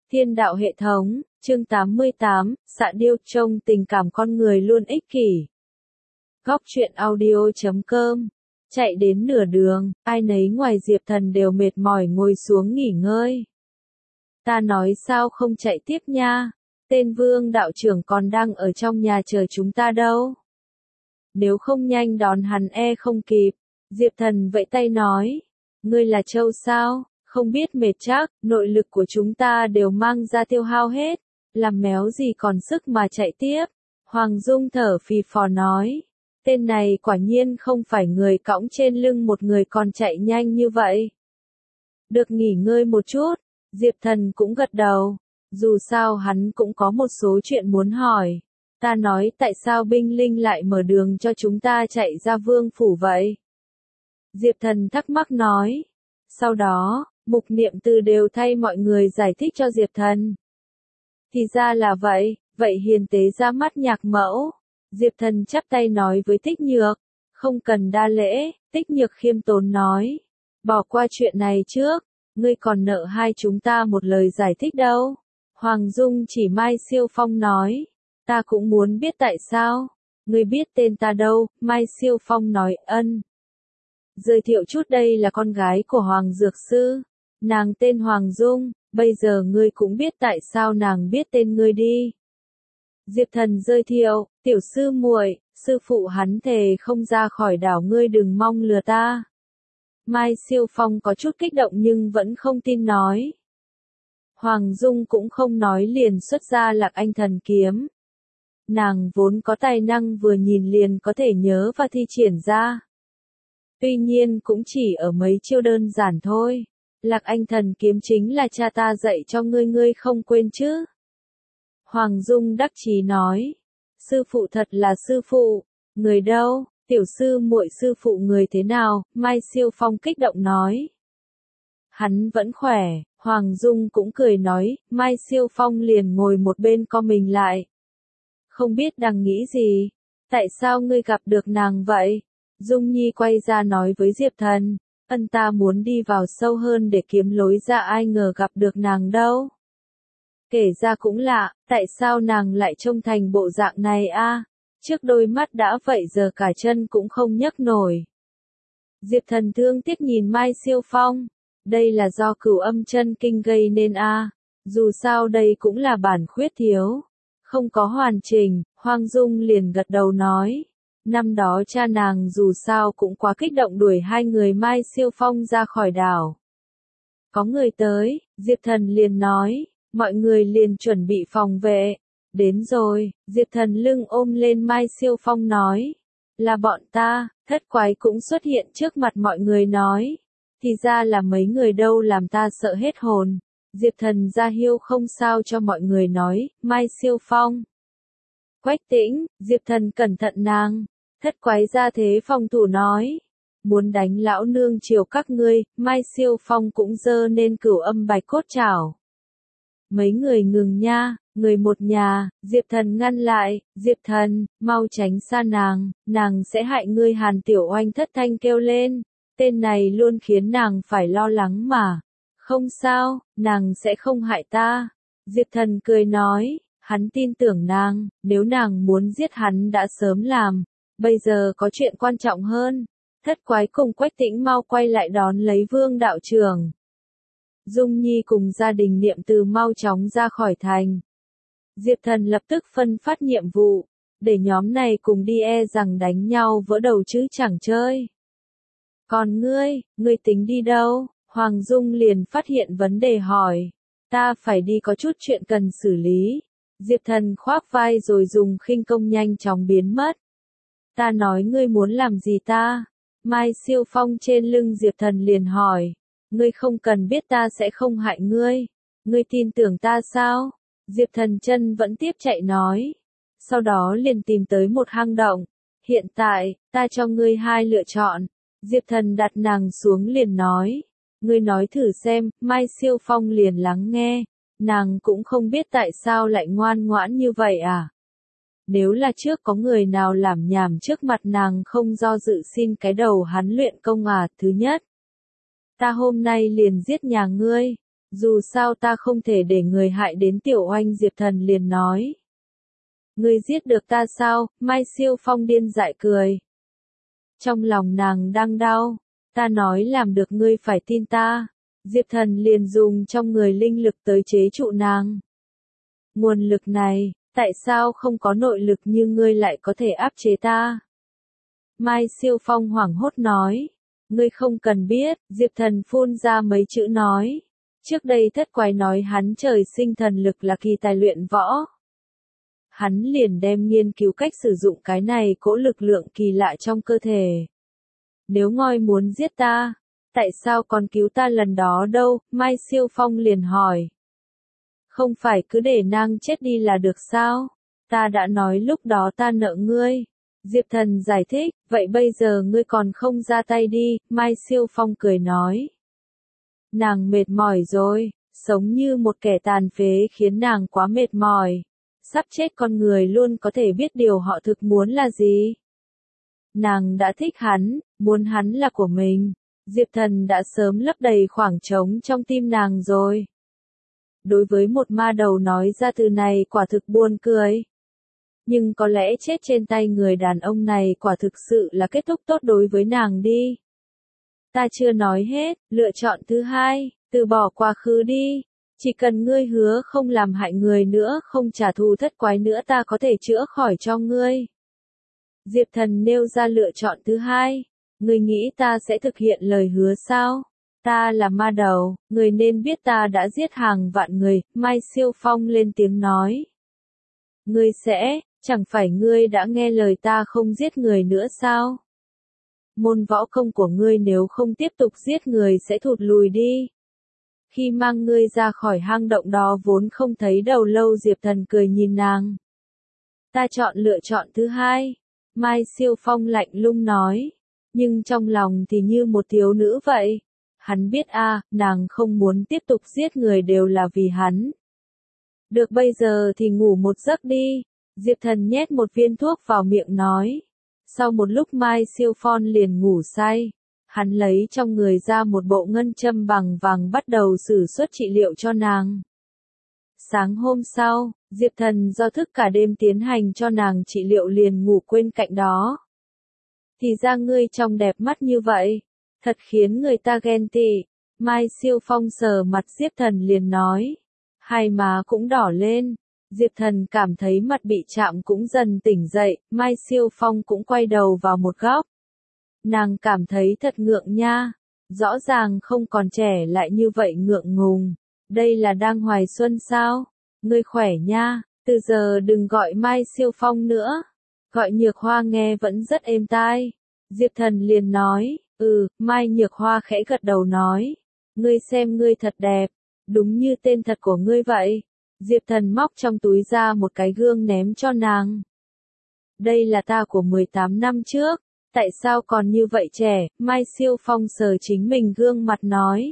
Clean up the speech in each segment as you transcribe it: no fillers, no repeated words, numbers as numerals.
Thiên đạo hệ thống, chương 88, xạ điêu trông tình cảm con người luôn ích kỷ. Góc truyện audio.com. Chạy đến nửa đường, ai nấy ngoài Diệp Thần đều mệt mỏi ngồi xuống nghỉ ngơi. Ta nói sao không chạy tiếp nha, tên Vương đạo trưởng còn đang ở trong nhà chờ chúng ta đâu. Nếu không nhanh đón hắn không kịp. Diệp Thần vẫy tay nói, ngươi là trâu sao? Không biết mệt chắc, nội lực của chúng ta đều mang ra tiêu hao hết, làm méo gì còn sức mà chạy tiếp. Hoàng Dung thở phì phò nói, tên này quả nhiên không phải người cõng trên lưng một người còn chạy nhanh như vậy. Được nghỉ ngơi một chút, Diệp Thần cũng gật đầu, dù sao hắn cũng có một số chuyện muốn hỏi. Ta nói tại sao binh linh lại mở đường cho chúng ta chạy ra vương phủ vậy? Diệp Thần thắc mắc nói. Sau đó, Mục Niệm Từ đều thay mọi người giải thích cho Diệp Thần. Thì ra là vậy, vậy hiền tế ra mắt Nhạc Mẫu. Diệp Thần chắp tay nói với Tích Nhược, không cần đa lễ. Tích Nhược khiêm tốn nói, bỏ qua chuyện này trước, ngươi còn nợ hai chúng ta một lời giải thích đâu. Hoàng Dung chỉ Mai Siêu Phong nói, ta cũng muốn biết tại sao. Ngươi biết tên ta đâu? Mai Siêu Phong nói, ân. Giới thiệu chút, đây là con gái của Hoàng Dược Sư. Nàng tên Hoàng Dung, bây giờ ngươi cũng biết tại sao nàng biết tên ngươi đi. Diệp Thần giới thiệu, tiểu sư muội, sư phụ hắn thề không ra khỏi đảo, ngươi đừng mong lừa ta. Mai Siêu Phong có chút kích động nhưng vẫn không tin nói. Hoàng Dung cũng không nói liền xuất ra Lạc Anh Thần Kiếm. Nàng vốn có tài năng vừa nhìn liền có thể nhớ và thi triển ra. Tuy nhiên cũng chỉ ở mấy chiêu đơn giản thôi. Lạc Anh Thần Kiếm chính là cha ta dạy cho ngươi, ngươi không quên chứ? Hoàng Dung đắc chí nói. Sư phụ thật là sư phụ. Người đâu? Tiểu sư muội sư phụ người thế nào? Mai Siêu Phong kích động nói. Hắn vẫn khỏe. Hoàng Dung cũng cười nói. Mai Siêu Phong liền ngồi một bên co mình lại. Không biết đang nghĩ gì? Tại sao ngươi gặp được nàng vậy? Dung Nhi quay ra nói với Diệp Thần, ân ta muốn đi vào sâu hơn để kiếm lối ra, ai ngờ gặp được nàng đâu. Kể ra cũng lạ, tại sao nàng lại trông thành bộ dạng này a? Trước đôi mắt đã vậy giờ cả chân cũng không nhấc nổi. Diệp Thần thương tiếc nhìn Mai Siêu Phong, đây là do Cửu Âm Chân Kinh gây nên a, dù sao đây cũng là bản khuyết thiếu, không có hoàn chỉnh. Hoàng Dung liền gật đầu nói. Năm đó cha nàng dù sao cũng quá kích động đuổi hai người Mai Siêu Phong ra khỏi đảo. Có người tới, Diệp Thần liền nói, mọi người liền chuẩn bị phòng vệ. Đến rồi, Diệp Thần lưng ôm lên Mai Siêu Phong nói, là bọn ta. Thất quái cũng xuất hiện trước mặt mọi người nói, thì ra là mấy người đâu, làm ta sợ hết hồn. Diệp Thần ra hiêu không sao cho mọi người nói, Mai Siêu Phong. Quách Tĩnh, Diệp Thần cẩn thận nàng. Thất quái ra thế phòng thủ nói, muốn đánh lão nương chiều các ngươi. Mai Siêu Phong cũng giơ nên Cửu Âm Bạch Cốt Trảo. Mấy người ngừng nha, người một nhà. Diệp Thần ngăn lại, Diệp Thần, mau tránh xa nàng sẽ hại ngươi. Hàn Tiểu Oanh thất thanh kêu lên, tên này luôn khiến nàng phải lo lắng mà. Không sao, nàng sẽ không hại ta. Diệp Thần cười nói, hắn tin tưởng nàng, nếu nàng muốn giết hắn đã sớm làm. Bây giờ có chuyện quan trọng hơn. Thất quái cùng Quách Tĩnh mau quay lại đón lấy Vương đạo trưởng. Dung Nhi cùng gia đình Niệm Từ mau chóng ra khỏi thành. Diệp Thần lập tức phân phát nhiệm vụ, để nhóm này cùng đi, rằng đánh nhau vỡ đầu chứ chẳng chơi. Còn ngươi tính đi đâu? Hoàng Dung liền phát hiện vấn đề hỏi. Ta phải đi, có chút chuyện cần xử lý. Diệp Thần khoác vai rồi dùng khinh công nhanh chóng biến mất. Ta nói ngươi muốn làm gì ta? Mai Siêu Phong trên lưng Diệp Thần liền hỏi. Ngươi không cần biết, ta sẽ không hại ngươi. Ngươi tin tưởng ta sao? Diệp Thần chân vẫn tiếp chạy nói. Sau đó liền tìm tới một hang động. Hiện tại, ta cho ngươi hai lựa chọn. Diệp Thần đặt nàng xuống liền nói. Ngươi nói thử xem. Mai Siêu Phong liền lắng nghe. Nàng cũng không biết tại sao lại ngoan ngoãn như vậy à? Nếu là trước có người nào làm nhảm trước mặt nàng không do dự xin cái đầu hắn luyện công à. Thứ nhất, ta hôm nay liền giết nhà ngươi. Dù sao ta không thể để người hại đến Tiểu Oanh, Diệp Thần liền nói. Ngươi giết được ta sao? Mai Siêu Phong điên dại cười. Trong lòng nàng đang đau, ta nói làm được ngươi phải tin ta. Diệp Thần liền dùng trong người linh lực tới chế trụ nàng. Nguồn lực này, tại sao không có nội lực như ngươi lại có thể áp chế ta? Mai Siêu Phong hoảng hốt nói. Ngươi không cần biết, Diệp Thần phun ra mấy chữ nói. Trước đây Thất Quái nói hắn trời sinh thần lực là kỳ tài luyện võ. Hắn liền đem nghiên cứu cách sử dụng cái này cỗ lực lượng kỳ lạ trong cơ thể. Nếu ngoi muốn giết ta, tại sao còn cứu ta lần đó đâu? Mai Siêu Phong liền hỏi. Không phải cứ để nàng chết đi là được sao? Ta đã nói lúc đó ta nợ ngươi. Diệp Thần giải thích, vậy bây giờ ngươi còn không ra tay đi, Mai Siêu Phong cười nói. Nàng mệt mỏi rồi, sống như một kẻ tàn phế khiến nàng quá mệt mỏi. Sắp chết con người luôn có thể biết điều họ thực muốn là gì. Nàng đã thích hắn, muốn hắn là của mình. Diệp Thần đã sớm lấp đầy khoảng trống trong tim nàng rồi. Đối với một ma đầu nói ra từ này quả thực buồn cười. Nhưng có lẽ chết trên tay người đàn ông này quả thực sự là kết thúc tốt đối với nàng đi. Ta chưa nói hết, lựa chọn thứ hai, từ bỏ quá khứ đi. Chỉ cần ngươi hứa không làm hại người nữa, không trả thù Thất Quái nữa, ta có thể chữa khỏi cho ngươi. Diệp Thần nêu ra lựa chọn thứ hai. Ngươi nghĩ ta sẽ thực hiện lời hứa sao? Ta là ma đầu, người nên biết ta đã giết hàng vạn người. Mai Siêu Phong lên tiếng nói. Ngươi sẽ, chẳng phải ngươi đã nghe lời ta không giết người nữa sao? Môn võ công của ngươi nếu không tiếp tục giết người sẽ thụt lùi đi. Khi mang ngươi ra khỏi hang động đó vốn không thấy đầu lâu. Diệp Thần cười nhìn nàng. Ta chọn lựa chọn thứ hai. Mai Siêu Phong lạnh lùng nói. Nhưng trong lòng thì như một thiếu nữ vậy. Hắn biết nàng không muốn tiếp tục giết người đều là vì hắn. Được bây giờ thì ngủ một giấc đi. Diệp Thần nhét một viên thuốc vào miệng nói. Sau một lúc Mai Siêu Phong liền ngủ say. Hắn lấy trong người ra một bộ ngân châm bằng vàng bắt đầu sử xuất trị liệu cho nàng. Sáng hôm sau, Diệp Thần do thức cả đêm tiến hành cho nàng trị liệu liền ngủ quên cạnh đó. Thì ra ngươi trông đẹp mắt như vậy, thật khiến người ta ghen tị. Mai Siêu Phong sờ mặt Diệp Thần liền nói. Hai má cũng đỏ lên. Diệp Thần cảm thấy mặt bị chạm cũng dần tỉnh dậy, Mai Siêu Phong cũng quay đầu vào một góc. Nàng cảm thấy thật ngượng nha, rõ ràng không còn trẻ lại như vậy ngượng ngùng, đây là đang hoài xuân sao? Ngươi khỏe nha, từ giờ đừng gọi Mai Siêu Phong nữa, gọi Nhược Hoa nghe vẫn rất êm tai. Diệp Thần liền nói, Mai Nhược Hoa khẽ gật đầu nói, ngươi xem ngươi thật đẹp, đúng như tên thật của ngươi vậy. Diệp Thần móc trong túi ra một cái gương ném cho nàng. Đây là ta của 18 năm trước, tại sao còn như vậy trẻ? Mai Siêu Phong sờ chính mình gương mặt nói.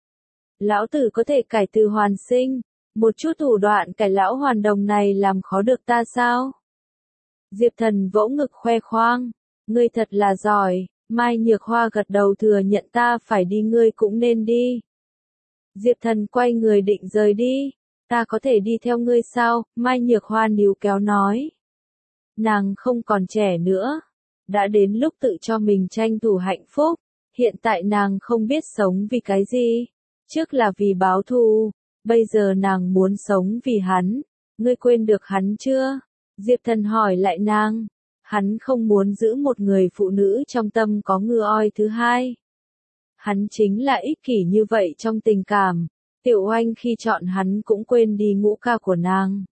Lão tử có thể cải từ hoàn sinh, một chút thủ đoạn cải lão hoàn đồng này làm khó được ta sao? Diệp Thần vỗ ngực khoe khoang, ngươi thật là giỏi. Mai Nhược Hoa gật đầu thừa nhận ta phải đi, ngươi cũng nên đi. Diệp Thần quay người định rời đi. Ta có thể đi theo ngươi sao? Mai Nhược Hoa níu kéo nói. Nàng không còn trẻ nữa. Đã đến lúc tự cho mình tranh thủ hạnh phúc. Hiện tại nàng không biết sống vì cái gì. Trước là vì báo thù. Bây giờ nàng muốn sống vì hắn. Ngươi quên được hắn chưa? Diệp Thần hỏi lại nàng. Hắn không muốn giữ một người phụ nữ trong tâm có ngựa oi thứ hai. Hắn chính là ích kỷ như vậy trong tình cảm. Tiểu Oanh khi chọn hắn cũng quên đi ngũ ca của nàng.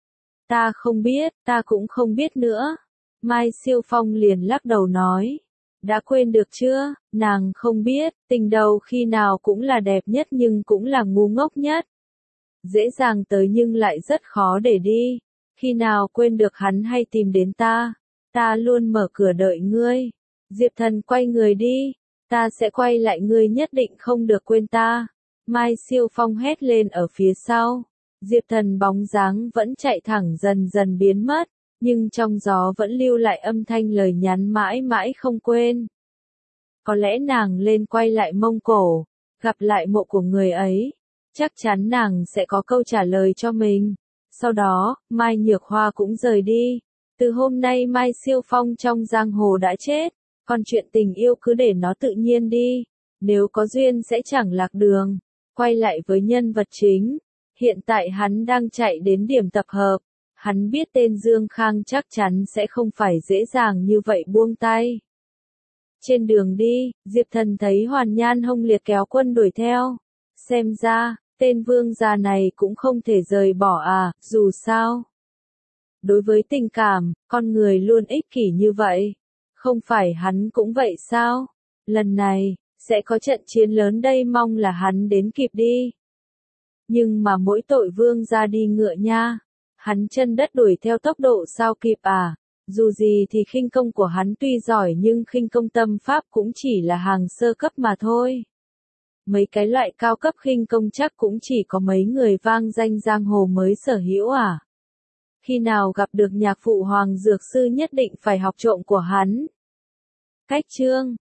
Ta không biết, ta cũng không biết nữa. Mai Siêu Phong liền lắc đầu nói. Đã quên được chưa? Nàng không biết, tình đầu khi nào cũng là đẹp nhất nhưng cũng là ngu ngốc nhất. Dễ dàng tới nhưng lại rất khó để đi. Khi nào quên được hắn hay tìm đến ta. Ta luôn mở cửa đợi ngươi. Diệp Thần quay người đi. Ta sẽ quay lại, ngươi nhất định không được quên ta. Mai Siêu Phong hét lên ở phía sau. Diệp Thần bóng dáng vẫn chạy thẳng dần dần biến mất, nhưng trong gió vẫn lưu lại âm thanh lời nhắn mãi mãi không quên. Có lẽ nàng lên quay lại Mông Cổ, gặp lại mộ của người ấy. chắc chắn nàng sẽ có câu trả lời cho mình. Sau đó, Mai Nhược Hoa cũng rời đi. Từ hôm nay Mai Siêu Phong trong giang hồ đã chết, còn chuyện tình yêu cứ để nó tự nhiên đi. Nếu có duyên sẽ chẳng lạc đường. Quay lại với nhân vật chính. Hiện tại hắn đang chạy đến điểm tập hợp. Hắn biết tên Dương Khang chắc chắn sẽ không phải dễ dàng như vậy buông tay. Trên đường đi, Diệp Thần thấy Hoàn Nhan Hồng Liệt kéo quân đuổi theo. Xem ra, tên vương gia này cũng không thể rời bỏ à, dù sao. Đối với tình cảm, con người luôn ích kỷ như vậy. Không phải hắn cũng vậy sao? Lần này, sẽ có trận chiến lớn đây, mong là hắn đến kịp đi. Nhưng mà mỗi tội vương gia đi ngựa nha. Hắn chân đất đuổi theo tốc độ sao kịp à? Dù gì thì khinh công của hắn tuy giỏi nhưng khinh công tâm pháp cũng chỉ là hàng sơ cấp mà thôi. Mấy cái loại cao cấp khinh công chắc cũng chỉ có mấy người vang danh giang hồ mới sở hữu à? Khi nào gặp được nhạc phụ Hoàng Dược Sư nhất định phải học trộm của hắn. Cách chương